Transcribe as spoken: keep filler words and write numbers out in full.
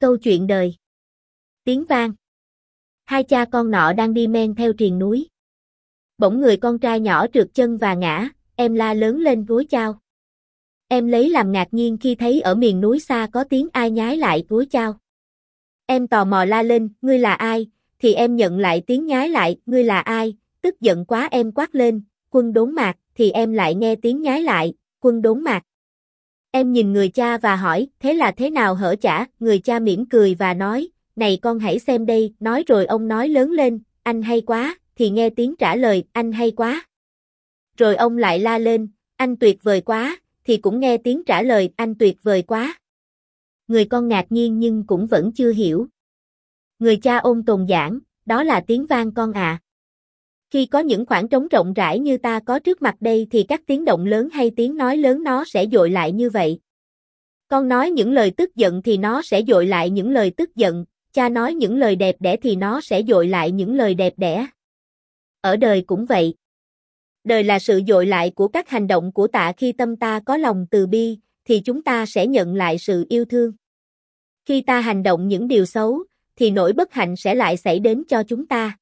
Câu chuyện đời. Tiếng vang. Hai cha con nọ đang đi men theo triền núi. Bỗng người con trai nhỏ trượt chân và ngã, em la lớn lên gối chao. Em lấy làm ngạc nhiên khi thấy ở miền núi xa có tiếng ai nhái lại gối chao. Em tò mò la lên, ngươi là ai? Thì em nhận lại tiếng nhái lại, ngươi là ai? Tức giận quá em quát lên, Quân Đốn Mạc, thì em lại nghe tiếng nhái lại, Quân Đốn Mạc. Em nhìn người cha và hỏi, thế là thế nào hở chả? Người cha mỉm cười và nói, này con hãy xem đây, nói rồi ông nói lớn lên, anh hay quá, thì nghe tiếng trả lời, anh hay quá. Rồi ông lại la lên, anh tuyệt vời quá, thì cũng nghe tiếng trả lời, anh tuyệt vời quá. Người con ngạc nhiên nhưng cũng vẫn chưa hiểu. Người cha ôn tồn giảng, đó là tiếng vang con à. Khi có những khoảng trống rộng rãi như ta có trước mặt đây thì các tiếng động lớn hay tiếng nói lớn nó sẽ dội lại như vậy. Con nói những lời tức giận thì nó sẽ dội lại những lời tức giận, cha nói những lời đẹp đẽ thì nó sẽ dội lại những lời đẹp đẽ. Ở đời cũng vậy. Đời là sự dội lại của các hành động của ta. Khi tâm ta có lòng từ bi, thì chúng ta sẽ nhận lại sự yêu thương. Khi ta hành động những điều xấu, thì nỗi bất hạnh sẽ lại xảy đến cho chúng ta.